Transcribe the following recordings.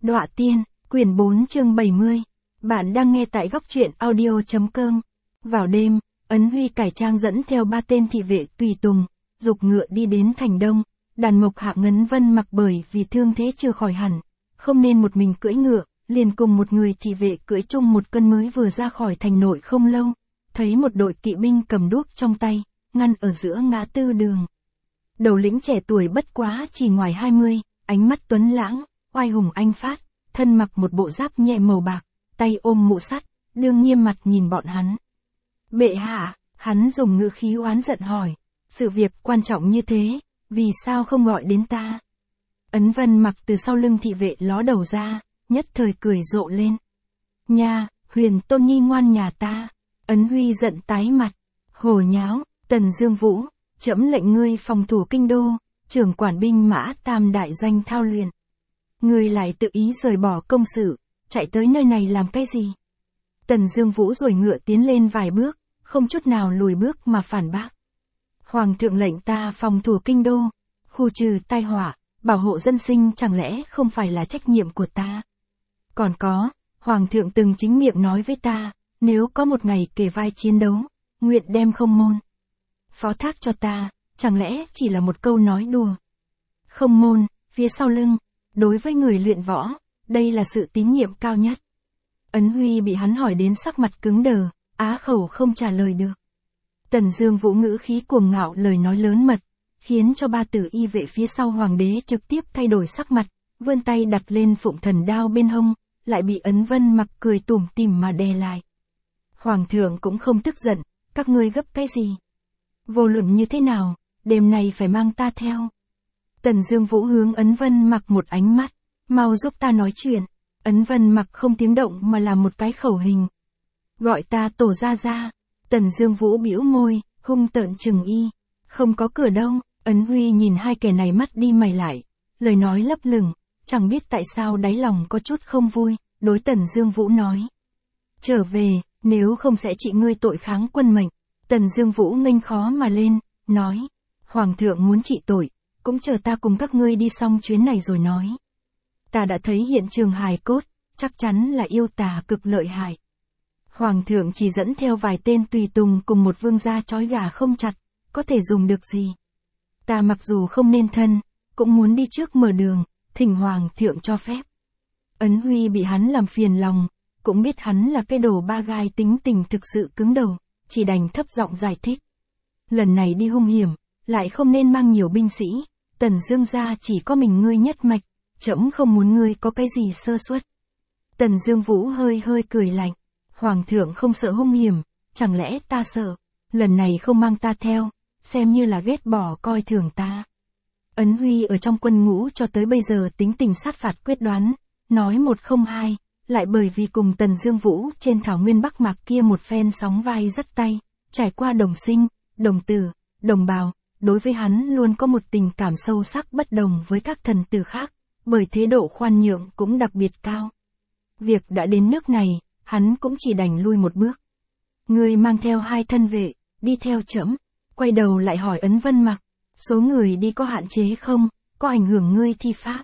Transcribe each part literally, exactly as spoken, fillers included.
Đọa Tiên, quyển bốn chương bảy mươi. Bạn đang nghe tại góc truyện audio chấm com. Vào đêm, Ấn Huy cải trang dẫn theo ba tên thị vệ tùy tùng, dục ngựa đi đến thành Đông. Đàn Mộc Hạ Ngấn Vân mặc bởi vì thương thế chưa khỏi hẳn, không nên một mình cưỡi ngựa, liền cùng một người thị vệ cưỡi chung một cân mới vừa ra khỏi thành nội không lâu, thấy một đội kỵ binh cầm đuốc trong tay, ngăn ở giữa ngã tư đường. Đầu lĩnh trẻ tuổi bất quá chỉ ngoài hai mươi, ánh mắt tuấn lãng, oai hùng anh phát, thân mặc một bộ giáp nhẹ màu bạc, tay ôm mũ sắt, đương nghiêm mặt nhìn bọn hắn. Bệ hạ, hắn dùng ngữ khí oán giận hỏi, sự việc quan trọng như thế, vì sao không gọi đến ta? Ấn Vân mặc từ sau lưng thị vệ ló đầu ra, nhất thời cười rộ lên. Nha, Huyền Tôn Nhi ngoan nhà ta. Ấn Huy giận tái mặt, hồ nháo, Tần Dương Vũ, trẫm lệnh ngươi phòng thủ kinh đô, trưởng quản binh mã tam đại doanh thao luyện. Ngươi lại tự ý rời bỏ công sự, chạy tới nơi này làm cái gì? Tần Dương Vũ rồi ngựa tiến lên vài bước, không chút nào lùi bước mà phản bác. Hoàng thượng lệnh ta phòng thủ kinh đô, khu trừ tai họa, bảo hộ dân sinh chẳng lẽ không phải là trách nhiệm của ta? Còn có, Hoàng thượng từng chính miệng nói với ta, nếu có một ngày kề vai chiến đấu, nguyện đem không môn phó thác cho ta, chẳng lẽ chỉ là một câu nói đùa? Không môn, phía sau lưng, đối với người luyện võ, đây là sự tín nhiệm cao nhất. Ấn Huy bị hắn hỏi đến sắc mặt cứng đờ, á khẩu không trả lời được. Tần Dương Vũ ngữ khí cuồng ngạo lời nói lớn mật, khiến cho ba tử y vệ phía sau hoàng đế trực tiếp thay đổi sắc mặt, vươn tay đặt lên phụng thần đao bên hông, lại bị Ấn Vân mặc cười tủm tỉm mà đè lại. Hoàng thượng cũng không tức giận, các ngươi gấp cái gì? Vô luận như thế nào, đêm này phải mang ta theo. Tần Dương Vũ hướng Ấn Vân mặc một ánh mắt, mau giúp ta nói chuyện. Ấn Vân mặc không tiếng động mà làm một cái khẩu hình. Gọi ta tổ gia gia. Tần Dương Vũ bĩu môi, hung tợn chừng y. Không có cửa đâu. Ấn Huy nhìn hai kẻ này mắt đi mày lại, lời nói lấp lửng, chẳng biết tại sao đáy lòng có chút không vui, đối Tần Dương Vũ nói. Trở về, nếu không sẽ trị ngươi tội kháng quân mệnh. Tần Dương Vũ nghênh khó mà lên, nói. Hoàng thượng muốn trị tội, cũng chờ ta cùng các ngươi đi xong chuyến này rồi nói. Ta đã thấy hiện trường hài cốt, chắc chắn là yêu tà cực lợi hại. Hoàng thượng chỉ dẫn theo vài tên tùy tùng cùng một vương gia trói gà không chặt, có thể dùng được gì? Ta mặc dù không nên thân, cũng muốn đi trước mở đường, thỉnh Hoàng thượng cho phép. Ấn Huy bị hắn làm phiền lòng, cũng biết hắn là cái đồ ba gai tính tình thực sự cứng đầu, chỉ đành thấp giọng giải thích. Lần này đi hung hiểm, lại không nên mang nhiều binh sĩ, Tần Dương gia chỉ có mình ngươi nhất mạch, trẫm không muốn ngươi có cái gì sơ suất. Tần Dương Vũ hơi hơi cười lạnh, Hoàng thượng không sợ hung hiểm, chẳng lẽ ta sợ? Lần này không mang ta theo, xem như là ghét bỏ coi thường ta. Ấn Huy ở trong quân ngũ cho tới bây giờ tính tình sát phạt quyết đoán, nói một không hai, lại bởi vì cùng Tần Dương Vũ trên thảo nguyên Bắc Mạc kia một phen sóng vai dắt tay, trải qua đồng sinh, đồng tử, đồng bào, đối với hắn luôn có một tình cảm sâu sắc bất đồng với các thần tử khác, bởi thế độ khoan nhượng cũng đặc biệt cao. Việc đã đến nước này, hắn cũng chỉ đành lui một bước. Ngươi mang theo hai thân vệ, đi theo trẫm. Quay đầu lại hỏi Ấn Vân mặc, số người đi có hạn chế không, có ảnh hưởng ngươi thi pháp?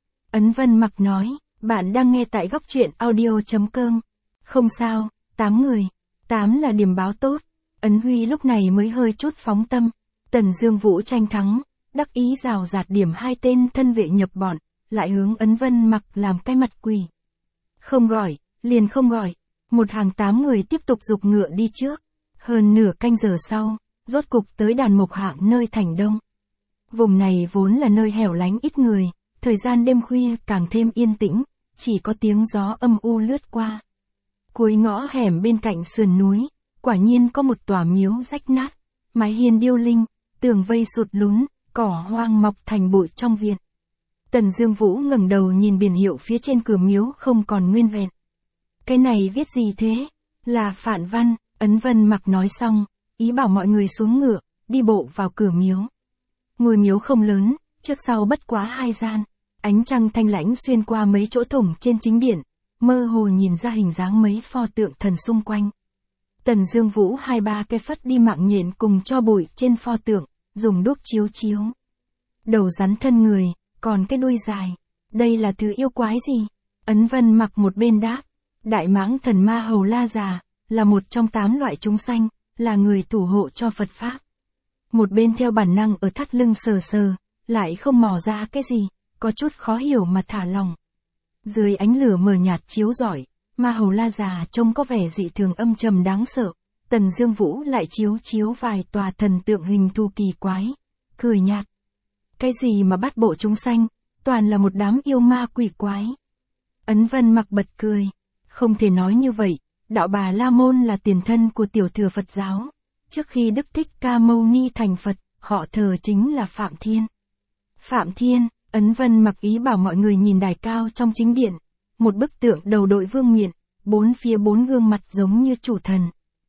Ấn Vân mặc nói, bạn đang nghe tại góc truyện audio chấm com. Không sao, tám người, tám là điểm báo tốt. Ấn Huy lúc này mới hơi chút phóng tâm. Tần Dương Vũ tranh thắng, đắc ý rào rạt điểm hai tên thân vệ nhập bọn, lại hướng Ấn Vân mặc làm cái mặt quỷ. Không gọi, liền không gọi. Một hàng tám người tiếp tục giục ngựa đi trước. Hơn nửa canh giờ sau, rốt cục tới đàn Mộc Hạ nơi thành Đông. Vùng này vốn là nơi hẻo lánh ít người, thời gian đêm khuya càng thêm yên tĩnh, chỉ có tiếng gió âm u lướt qua. Cuối ngõ hẻm bên cạnh sườn núi, quả nhiên có một tòa miếu rách nát, mái hiên điêu linh, tường vây sụt lún, cỏ hoang mọc thành bụi trong viện. Tần Dương Vũ ngẩng đầu nhìn biển hiệu phía trên cửa miếu không còn nguyên vẹn. Cái này viết gì thế? Là phản văn. Ấn Vân mặc nói xong, ý bảo mọi người xuống ngựa, đi bộ vào cửa miếu. Ngôi miếu không lớn, trước sau bất quá hai gian. Ánh trăng thanh lãnh xuyên qua mấy chỗ thủng trên chính điện, mơ hồ nhìn ra hình dáng mấy pho tượng thần xung quanh. Tần Dương Vũ hai ba cái phất đi mạng nhện cùng cho bụi trên pho tượng, dùng đuốc chiếu chiếu. Đầu rắn thân người, còn cái đuôi dài. Đây là thứ yêu quái gì? Ấn Vân Mặc một bên đáp, Đại Mãng Thần Ma Hầu La Già, là một trong tám loại chúng sanh, là người thủ hộ cho Phật Pháp. Một bên theo bản năng ở thắt lưng sờ sờ, lại không mò ra cái gì, có chút khó hiểu mà thả lòng. Dưới ánh lửa mờ nhạt chiếu rọi, Ma Hầu La Già trông có vẻ dị thường âm trầm đáng sợ. Tần Dương Vũ lại chiếu chiếu vài tòa thần tượng hình thù kỳ quái, cười nhạt. Cái gì mà bắt bộ chúng sanh, toàn là một đám yêu ma quỷ quái. Ấn Vân Mặc bật cười, không thể nói như vậy, đạo Bà La Môn là tiền thân của tiểu thừa Phật giáo. Trước khi Đức Thích Ca Mâu Ni thành Phật, họ thờ chính là Phạm Thiên. Phạm Thiên, Ấn Vân Mặc ý bảo mọi người nhìn đài cao trong chính điện, một bức tượng đầu đội vương miện, bốn phía bốn gương mặt giống như chủ thần.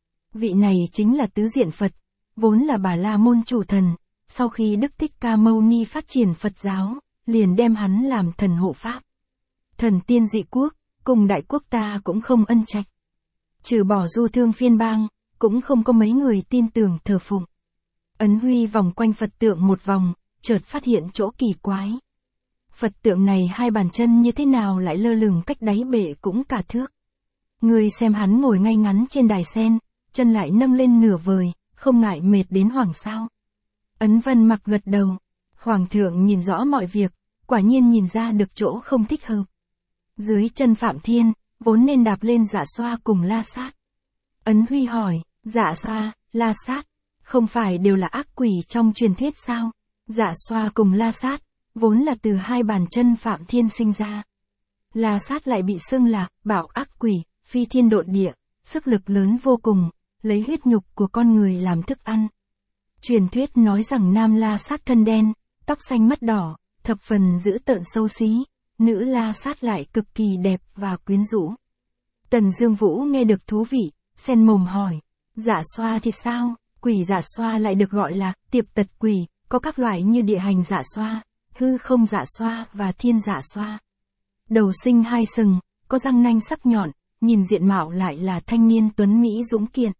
Vị này chính là tứ diện Phật, vốn là Bà La Môn chủ thần, sau khi Đức Thích Ca Mâu Ni phát triển Phật giáo, liền đem hắn làm thần hộ pháp. Thần tiên dị quốc, cùng đại quốc ta cũng không ân trạch. Trừ bỏ Du Thương phiên bang, cũng không có mấy người tin tưởng thờ phụng. Ấn Huy vòng quanh Phật tượng một vòng, chợt phát hiện chỗ kỳ quái. Phật tượng này hai bàn chân như thế nào lại lơ lửng cách đáy bể cũng cả thước. Người xem hắn ngồi ngay ngắn trên đài sen, chân lại nâng lên nửa vời, không ngại mệt đến hoảng sao. Ấn Vân Mặc gật đầu. Hoàng thượng nhìn rõ mọi việc, quả nhiên nhìn ra được chỗ không thích hợp. Dưới chân Phạm Thiên, vốn nên đạp lên Dạ Xoa cùng La Sát. Ấn Huy hỏi, Dạ Xoa, La Sát, không phải đều là ác quỷ trong truyền thuyết sao? Dạ Xoa cùng La Sát, vốn là từ hai bàn chân Phạm Thiên sinh ra. La Sát lại bị xưng là bảo ác quỷ, phi thiên độn địa, sức lực lớn vô cùng, lấy huyết nhục của con người làm thức ăn. Truyền thuyết nói rằng nam La Sát thân đen, tóc xanh mắt đỏ, thập phần dữ tợn xấu xí, nữ La Sát lại cực kỳ đẹp và quyến rũ. Tần Dương Vũ nghe được thú vị, xen mồm hỏi, Dạ Xoa thì sao? Quỷ Dạ Xoa lại được gọi là tiệp tật quỷ, có các loại như địa hành Dạ Xoa, hư không Dạ Xoa và thiên Dạ Xoa. Đầu sinh hai sừng, có răng nanh sắc nhọn, nhìn diện mạo lại là thanh niên tuấn mỹ dũng kiện.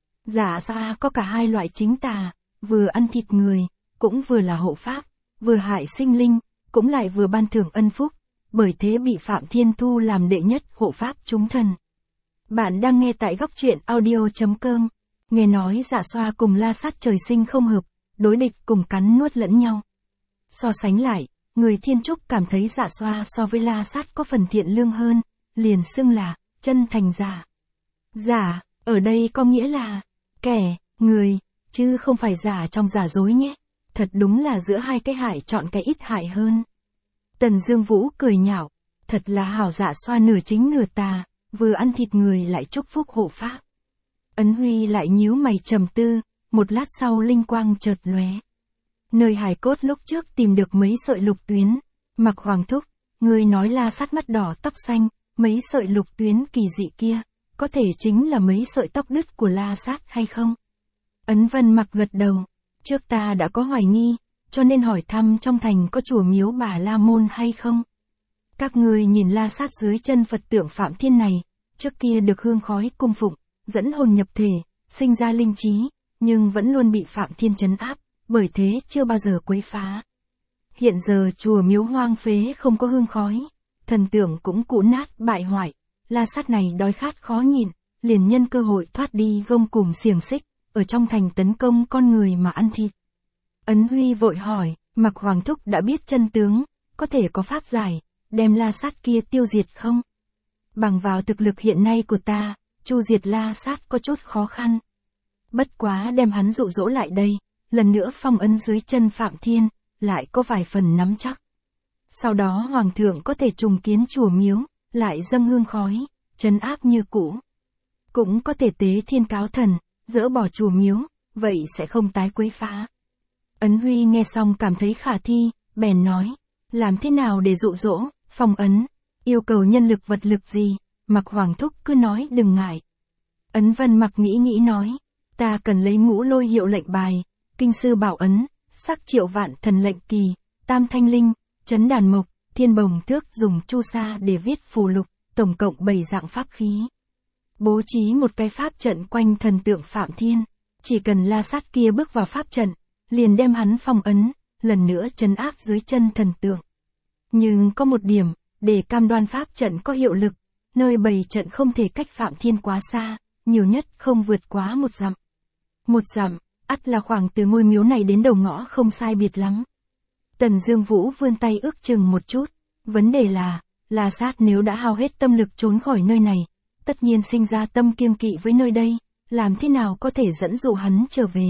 Dạ Xoa có cả hai loại chính tà, vừa ăn thịt người, cũng vừa là hộ pháp, vừa hại sinh linh, cũng lại vừa ban thưởng ân phúc, bởi thế bị Phạm Thiên thu làm đệ nhất hộ pháp chúng thần. Bạn đang nghe tại góc truyện audio chấm com. Nghe nói Dạ Xoa cùng La Sát trời sinh không hợp, đối địch cùng cắn nuốt lẫn nhau. So sánh lại, người Thiên Trúc cảm thấy Dạ Xoa so với La Sát có phần thiện lương hơn, liền xưng là chân thành giả. Giả, ở đây có nghĩa là kẻ, người, chứ không phải giả trong giả dối nhé. Thật đúng là giữa hai cái hại chọn cái ít hại hơn. Tần Dương Vũ cười nhạo, thật là hảo Dạ Xoa nửa chính nửa tà, vừa ăn thịt người lại chúc phúc hộ pháp. Ấn Huy lại nhíu mày trầm tư, một lát sau linh quang chợt lóe. Nơi hài cốt lúc trước tìm được mấy sợi lục tuyến. Mặc Hoàng thúc, ngươi nói La Sát mắt đỏ tóc xanh, mấy sợi lục tuyến kỳ dị kia, có thể chính là mấy sợi tóc đứt của La Sát hay không? Ấn Vân Mặc gật đầu, trước ta đã có hoài nghi, cho nên hỏi thăm trong thành có chùa miếu Bà La Môn hay không? Các ngươi nhìn La Sát dưới chân Phật tượng Phạm Thiên này, trước kia được hương khói cung phụng, dẫn hồn nhập thể, sinh ra linh trí, nhưng vẫn luôn bị Phạm Thiên trấn áp, bởi thế chưa bao giờ quấy phá. Hiện giờ chùa miếu hoang phế không có hương khói, thần tượng cũng cũ nát bại hoại, La Sát này đói khát khó nhịn, liền nhân cơ hội thoát đi gông cùm xiềng xích, ở trong thành tấn công con người mà ăn thịt. Ấn Huy vội hỏi, Mặc Hoàng thúc đã biết chân tướng, có thể có pháp giải, đem La Sát kia tiêu diệt không? Bằng vào thực lực hiện nay của ta, chu diệt La Sát có chút khó khăn. Bất quá đem hắn dụ dỗ lại đây, lần nữa phong ấn dưới chân Phạm Thiên, lại có vài phần nắm chắc. Sau đó Hoàng thượng có thể trùng kiến chùa miếu, lại dâng hương khói, trấn áp như cũ. Cũng có thể tế thiên cáo thần, dỡ bỏ chùa miếu, vậy sẽ không tái quấy phá. Ấn Huy nghe xong cảm thấy khả thi, bèn nói, làm thế nào để dụ dỗ, phong ấn, yêu cầu nhân lực vật lực gì, Mặc Hoàng thúc cứ nói đừng ngại. Ấn Vân Mặc nghĩ nghĩ nói, ta cần lấy ngũ lôi hiệu lệnh bài, kinh sư bảo ấn, sắc triệu vạn thần lệnh kỳ, tam thanh linh, chấn đàn mộc, thiên bồng thước dùng chu sa để viết phù lục, tổng cộng bảy dạng pháp khí. Bố trí một cái pháp trận quanh thần tượng Phạm Thiên, chỉ cần La Sát kia bước vào pháp trận, liền đem hắn phong ấn, lần nữa trấn áp dưới chân thần tượng. Nhưng có một điểm, để cam đoan pháp trận có hiệu lực, nơi bày trận không thể cách Phạm Thiên quá xa, nhiều nhất không vượt quá một dặm. Một dặm, ắt là khoảng từ ngôi miếu này đến đầu ngõ không sai biệt lắm. Tần Dương Vũ vươn tay ước chừng một chút, vấn đề là, La Sát nếu đã hao hết tâm lực trốn khỏi nơi này, tất nhiên sinh ra tâm kiêng kỵ với nơi đây, làm thế nào có thể dẫn dụ hắn trở về.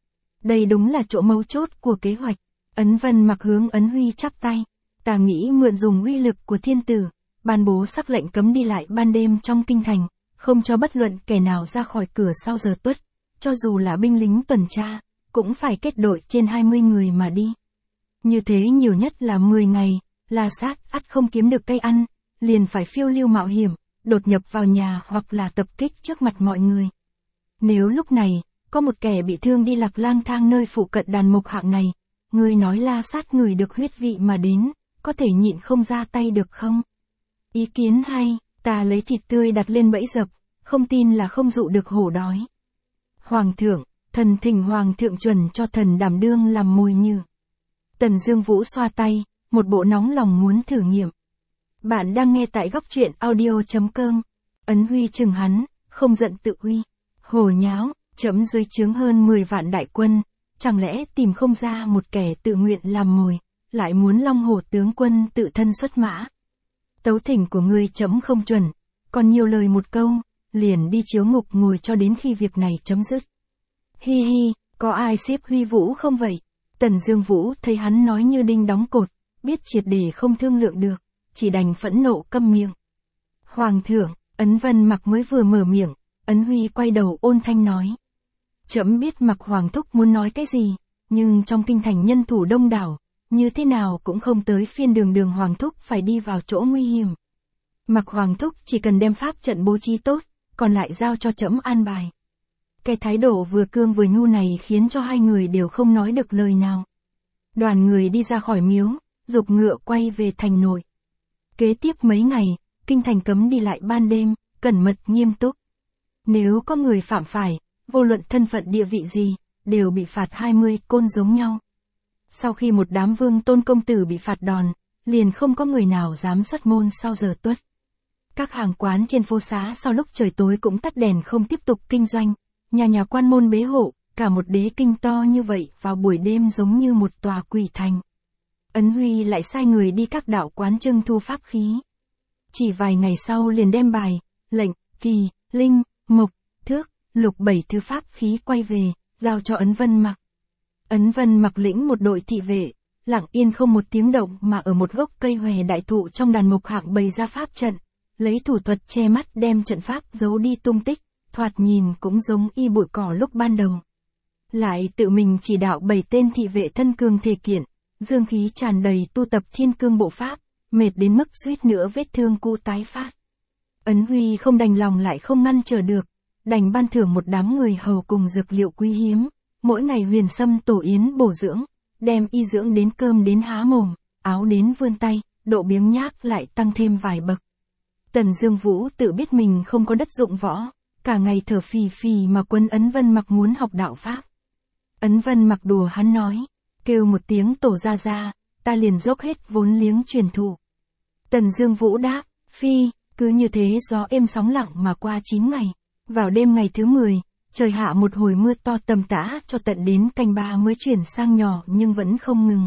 Đây đúng là chỗ mấu chốt của kế hoạch. Ấn Vân Mặc hướng Ấn Huy chắp tay, ta nghĩ mượn dùng uy lực của thiên tử, ban bố sắc lệnh cấm đi lại ban đêm trong kinh thành, không cho bất luận kẻ nào ra khỏi cửa sau giờ tuất, cho dù là binh lính tuần tra, cũng phải kết đội trên hai mươi người mà đi. Như thế nhiều nhất là mười ngày, La Sát ắt không kiếm được cây ăn, liền phải phiêu lưu mạo hiểm, đột nhập vào nhà hoặc là tập kích trước mặt mọi người. Nếu lúc này, có một kẻ bị thương đi lạc lang thang nơi phụ cận đàn mục hạng này, người nói La Sát ngửi được huyết vị mà đến, có thể nhịn không ra tay được không? Ý kiến hay, ta lấy thịt tươi đặt lên bẫy dập, không tin là không dụ được hổ đói. Hoàng thượng, thần thỉnh hoàng thượng chuẩn cho thần đảm đương làm mồi nhử. Tần Dương Vũ xoa tay, một bộ nóng lòng muốn thử nghiệm. Bạn đang nghe tại góc truyện audio chấm com. Ấn Huy chừng hắn, không giận tự uy. Hồ nháo, chấm dưới trướng hơn mười vạn đại quân, chẳng lẽ tìm không ra một kẻ tự nguyện làm mồi, lại muốn Long Hổ tướng quân tự thân xuất mã. Tấu thỉnh của ngươi chấm không chuẩn, còn nhiều lời một câu, liền đi chiếu ngục ngồi cho đến khi việc này chấm dứt. Hi hi, có ai xếp Huy Vũ không vậy? Tần Dương Vũ thấy hắn nói như đinh đóng cột, biết triệt để không thương lượng được, chỉ đành phẫn nộ câm miệng. Hoàng thượng, Ấn Vân Mặc mới vừa mở miệng, Ấn Huy quay đầu ôn thanh nói. Trẫm biết Mặc Hoàng thúc muốn nói cái gì, nhưng trong kinh thành nhân thủ đông đảo, như thế nào cũng không tới phiên đường đường Hoàng thúc phải đi vào chỗ nguy hiểm. Mặc Hoàng thúc chỉ cần đem pháp trận bố trí tốt, còn lại giao cho trẫm an bài. Cái thái độ vừa cương vừa nhu này khiến cho hai người đều không nói được lời nào. Đoàn người đi ra khỏi miếu, giục ngựa quay về thành nội. Kế tiếp mấy ngày, kinh thành cấm đi lại ban đêm, cẩn mật nghiêm túc. Nếu có người phạm phải, vô luận thân phận địa vị gì, đều bị phạt hai mươi côn giống nhau. Sau khi một đám vương tôn công tử bị phạt đòn, liền không có người nào dám xuất môn sau giờ tuất. Các hàng quán trên phố xá sau lúc trời tối cũng tắt đèn không tiếp tục kinh doanh, nhà nhà quan môn bế hộ, cả một đế kinh to như vậy vào buổi đêm giống như một tòa quỷ thành. Ấn Huy lại sai người đi các đạo quán trưng thu pháp khí. Chỉ vài ngày sau liền đem bài, lệnh, kỳ, linh, mộc, thước, lục bảy thứ pháp khí quay về, giao cho Ấn Vân Mặc. Ấn Vân Mặc lĩnh một đội thị vệ, lặng yên không một tiếng động mà ở một gốc cây hòe đại thụ trong đàn mộc hạng bày ra pháp trận, lấy thủ thuật che mắt đem trận pháp giấu đi tung tích, thoạt nhìn cũng giống y bụi cỏ lúc ban đầu. Lại tự mình chỉ đạo bảy tên thị vệ thân cương thể kiện, dương khí tràn đầy tu tập thiên cương bộ pháp, mệt đến mức suýt nữa vết thương cũ tái phát. Ấn Huy không đành lòng lại không ngăn trở được, đành ban thưởng một đám người hầu cùng dược liệu quý hiếm, mỗi ngày huyền sâm tổ yến bổ dưỡng, đem y dưỡng đến cơm đến há mồm, áo đến vươn tay, độ biếng nhác lại tăng thêm vài bậc. Tần Dương Vũ tự biết mình không có đất dụng võ, cả ngày thở phì phì mà quấn Ấn Vân Mặc muốn học đạo pháp. Ấn Vân Mặc đùa hắn nói, kêu một tiếng tổ ra ra, ta liền dốc hết vốn liếng truyền thụ. Tần Dương Vũ đáp, phi, cứ như thế gió êm sóng lặng mà qua chín ngày, vào đêm ngày thứ mười, trời hạ một hồi mưa to tầm tã cho tận đến canh ba mới chuyển sang nhỏ nhưng vẫn không ngừng.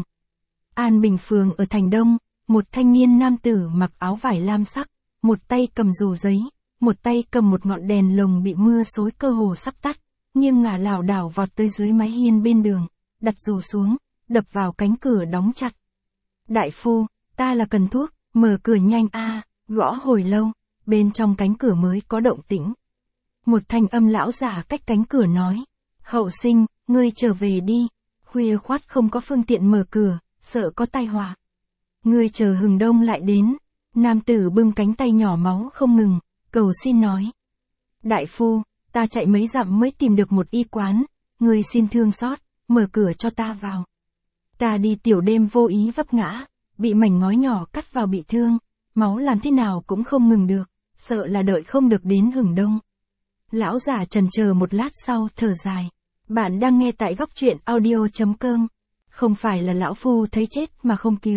An Bình phường ở thành Đông, một thanh niên nam tử mặc áo vải lam sắc, một tay cầm dù giấy, một tay cầm một ngọn đèn lồng bị mưa xối cơ hồ sắp tắt, nghiêng ngả lảo đảo vọt tới dưới mái hiên bên đường, đặt dù xuống, đập vào cánh cửa đóng chặt. Đại phu, ta là cần thuốc, mở cửa nhanh a, gõ hồi lâu, bên trong cánh cửa mới có động tĩnh. Một thanh âm lão giả cách cánh cửa nói, hậu sinh, ngươi trở về đi, khuya khoắt không có phương tiện mở cửa, sợ có tai họa. Ngươi chờ hừng đông lại đến. Nam tử bưng cánh tay nhỏ máu không ngừng, cầu xin nói. Đại phu, ta chạy mấy dặm mới tìm được một y quán, ngươi xin thương xót, mở cửa cho ta vào. Ta đi tiểu đêm vô ý vấp ngã, bị mảnh ngói nhỏ cắt vào bị thương, máu làm thế nào cũng không ngừng được, sợ là đợi không được đến hừng đông. Lão giả chần chờ một lát sau thở dài. Bạn đang nghe tại góc truyện audio chấm com. Không phải là lão phu thấy chết mà không cứu,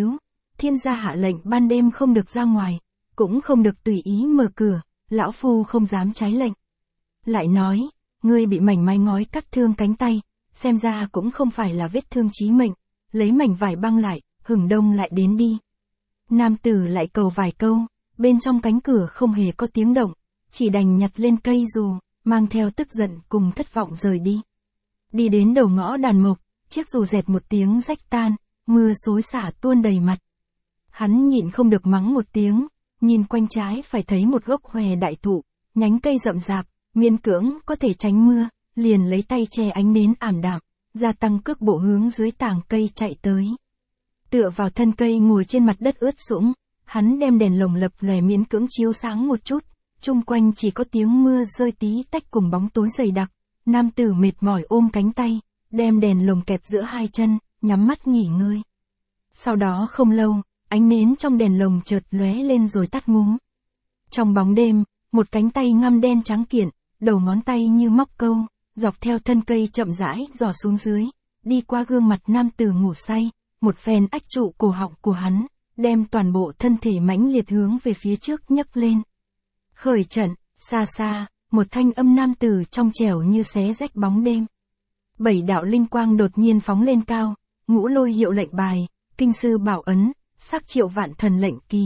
thiên gia hạ lệnh ban đêm không được ra ngoài, cũng không được tùy ý mở cửa, lão phu không dám trái lệnh. Lại nói, ngươi bị mảnh mai ngói cắt thương cánh tay, xem ra cũng không phải là vết thương chí mệnh, lấy mảnh vải băng lại, hừng đông lại đến đi. Nam tử lại cầu vài câu, bên trong cánh cửa không hề có tiếng động, chỉ đành nhặt lên cây dù, mang theo tức giận cùng thất vọng rời đi. Đi đến đầu ngõ đàn mộc, chiếc dù dẹt một tiếng rách tan, mưa xối xả tuôn đầy mặt. Hắn nhịn không được mắng một tiếng, nhìn quanh trái phải thấy một gốc hòe đại thụ, nhánh cây rậm rạp, miễn cưỡng có thể tránh mưa, liền lấy tay che ánh nến ảm đạm, gia tăng cước bộ hướng dưới tàng cây chạy tới. Tựa vào thân cây ngồi trên mặt đất ướt sũng, hắn đem đèn lồng lập lòe miễn cưỡng chiếu sáng một chút, chung quanh chỉ có tiếng mưa rơi tí tách cùng bóng tối dày đặc. Nam tử mệt mỏi ôm cánh tay, đem đèn lồng kẹp giữa hai chân, nhắm mắt nghỉ ngơi. Sau đó không lâu, ánh nến trong đèn lồng chợt lóe lên rồi tắt ngúm. Trong bóng đêm, một cánh tay ngăm đen trắng kiện, đầu ngón tay như móc câu, dọc theo thân cây chậm rãi dò xuống dưới, đi qua gương mặt nam tử ngủ say, một phen ách trụ cổ họng của hắn, đem toàn bộ thân thể mãnh liệt hướng về phía trước nhấc lên. Khởi trận, xa xa, một thanh âm nam tử trong trẻo như xé rách bóng đêm. Bảy đạo linh quang đột nhiên phóng lên cao, ngũ lôi hiệu lệnh bài, kinh sư bảo ấn, sắc triệu vạn thần lệnh kỳ.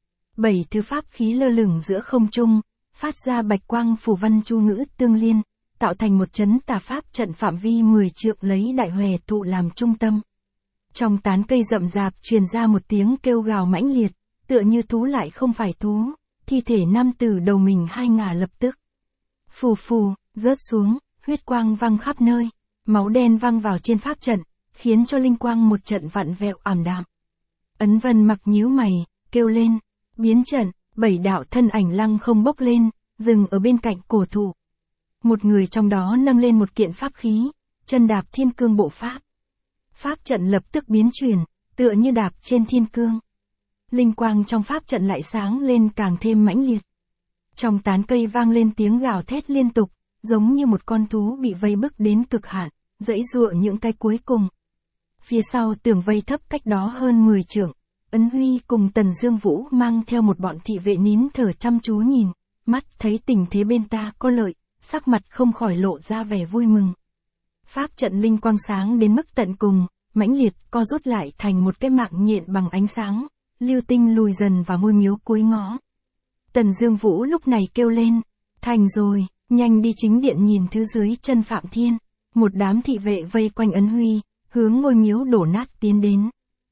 Bảy thứ pháp khí lơ lửng giữa không trung, phát ra bạch quang phù văn chu ngữ tương liên, tạo thành một chấn tà pháp trận phạm vi mười trượng lấy đại hòe thụ làm trung tâm. Trong tán cây rậm rạp truyền ra một tiếng kêu gào mãnh liệt, tựa như thú lại không phải thú, thi thể nam tử đầu mình hai ngả lập tức. Phù phù, rớt xuống, huyết quang văng khắp nơi, máu đen văng vào trên pháp trận, khiến cho linh quang một trận vặn vẹo ảm đạm. Ấn Vân mặc nhíu mày, kêu lên, biến trận, bảy đạo thân ảnh lăng không bốc lên, dừng ở bên cạnh cổ thụ. Một người trong đó nâng lên một kiện pháp khí, chân đạp thiên cương bộ pháp. Pháp trận lập tức biến chuyển, tựa như đạp trên thiên cương. Linh quang trong pháp trận lại sáng lên càng thêm mãnh liệt. Trong tán cây vang lên tiếng gào thét liên tục, giống như một con thú bị vây bức đến cực hạn, giãy giụa những cái cuối cùng. Phía sau tường vây thấp cách đó hơn mười trượng, Ấn Huy cùng Tần Dương Vũ mang theo một bọn thị vệ nín thở chăm chú nhìn, mắt thấy tình thế bên ta có lợi, sắc mặt không khỏi lộ ra vẻ vui mừng. Pháp trận linh quang sáng đến mức tận cùng, mãnh liệt co rút lại thành một cái mạng nhện bằng ánh sáng, lưu tinh lùi dần vào ngôi miếu cuối ngõ. Tần Dương Vũ lúc này kêu lên, thành rồi, nhanh đi chính điện nhìn thứ dưới chân Phạm Thiên. Một đám thị vệ vây quanh Ấn Huy, hướng ngôi miếu đổ nát tiến đến.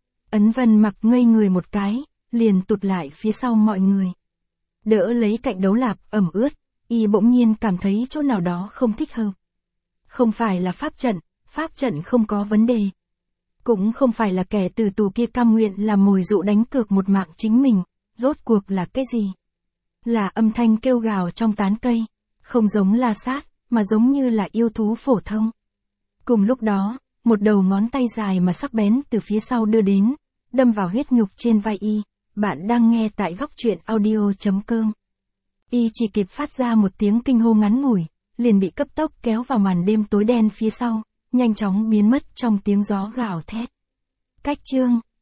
Ấn Vân mặc ngây người một cái, liền tụt lại phía sau mọi người. Đỡ lấy cạnh đấu lạp ẩm ướt, y bỗng nhiên cảm thấy chỗ nào đó không thích hợp. Không phải là pháp trận, pháp trận không có vấn đề. Cũng không phải là kẻ tử tù kia cam nguyện làm mồi dụ đánh cược một mạng chính mình, rốt cuộc là cái gì? Là âm thanh kêu gào trong tán cây, không giống la sát, mà giống như là yêu thú phổ thông. Cùng lúc đó, một đầu ngón tay dài mà sắc bén từ phía sau đưa đến, đâm vào huyết nhục trên vai y. Bạn đang nghe tại góc truyện audio chấm com. Y chỉ kịp phát ra một tiếng kinh hô ngắn ngủi, liền bị cấp tốc kéo vào màn đêm tối đen phía sau, nhanh chóng biến mất trong tiếng gió gào thét. Cách chương